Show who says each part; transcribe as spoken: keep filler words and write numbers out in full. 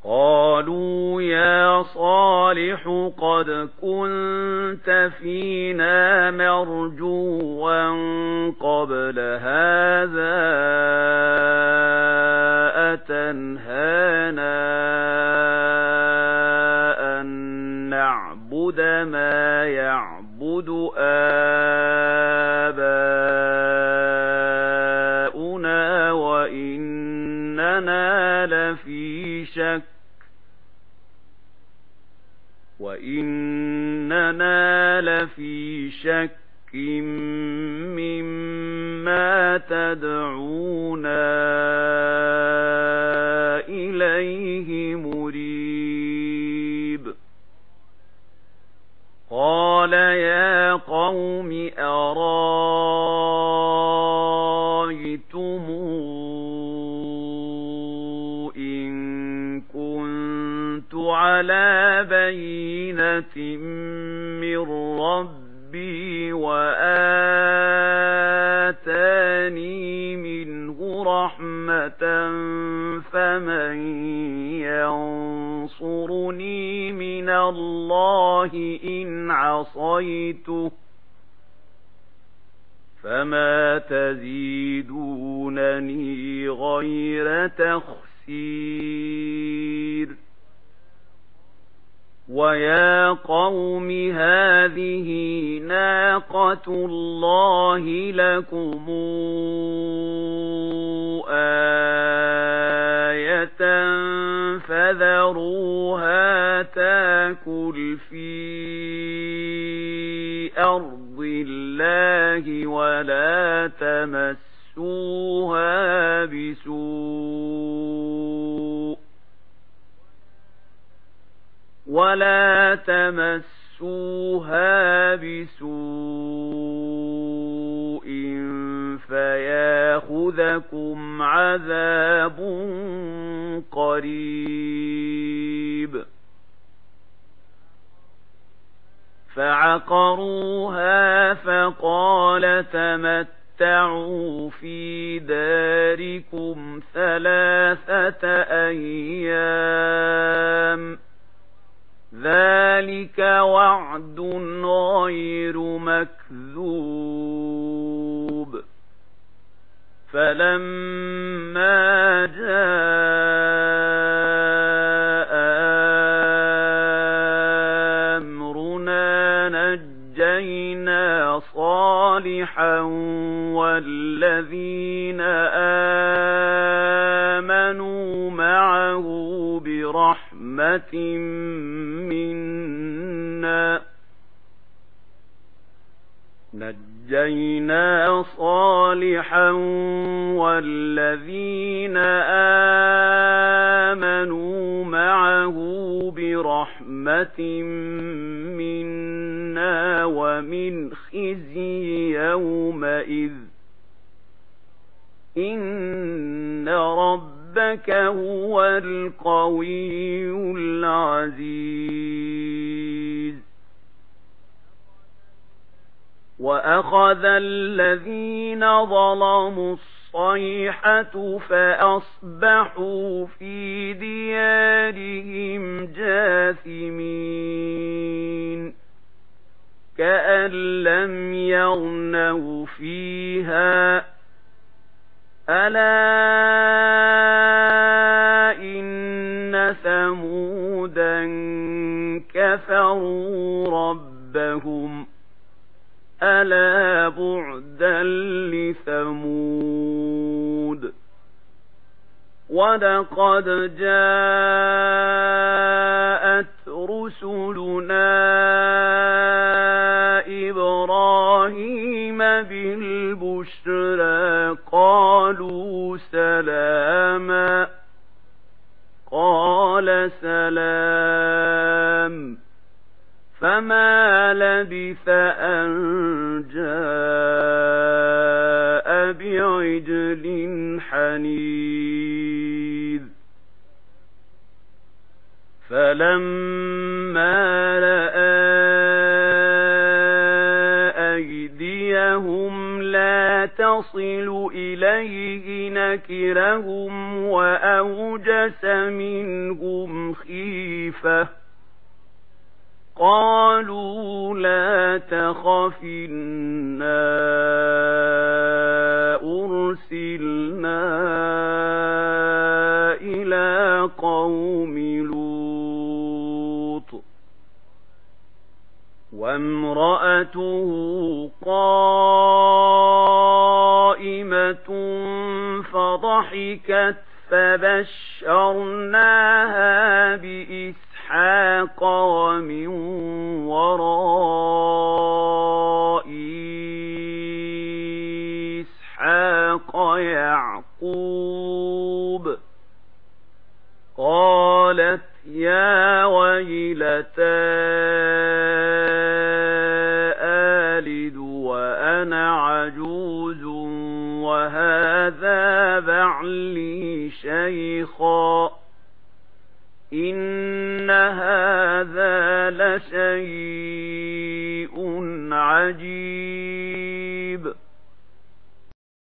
Speaker 1: قالوا يا صالح قد كنت فينا مرجوا قبل هذا أتنهانا أن نعبد ما يعبد آباؤنا وإننا لفي شك وإننا لفي شك مما تدعونا إليه مريب قال يا قوم أرايتم إن كنت على بينة من ربي وآتاني منه رحمة فمن ينصرني من الله إن عصيته فما تزيدونني غير تخسير ويا قوم هذه ناقة الله لكم آية فذروها تاكل في أرض الله ولا تمسوها بسوء ولا تمسوها بسوء فياخذكم عذاب قريب فعقروها فقال تمتعوا في داركم ثلاثة أيام ذلك وعد غير مكذوب فلما جاء أمرنا نجينا صالحا والذين آمنوا معه برحمة منا نجينا صالحا والذين آمنوا معه برحمة منا ومن خزي يومئذ إن ربك هو القوي العزيز وأخذ الذين ظلموا الصيحة فأصبحوا في ديارهم جاثمين كأن لم يغنوا فيها ألا إن ثمودا كفروا ربهم ألا بعدا لثمود ولقد جاءت رسلنا إبراهيم بالبشرى قالوا سلاما قال سلام فما لبث أن جاء بعجل حنيذ فلما رأى أيديهم لا يصل إليه نكرهم وأوجس منهم خيفة قالوا لا تخف إنا أرسلنا إلى قوم لوط وامرأته قائمة فضحكت فبشرناها بإسحاق ومن وراء إسحاق يعقوب قالت يا ويلتى آلد وأنا عجوز وهذا بعلي شيخا إن هذا لشيء عجيب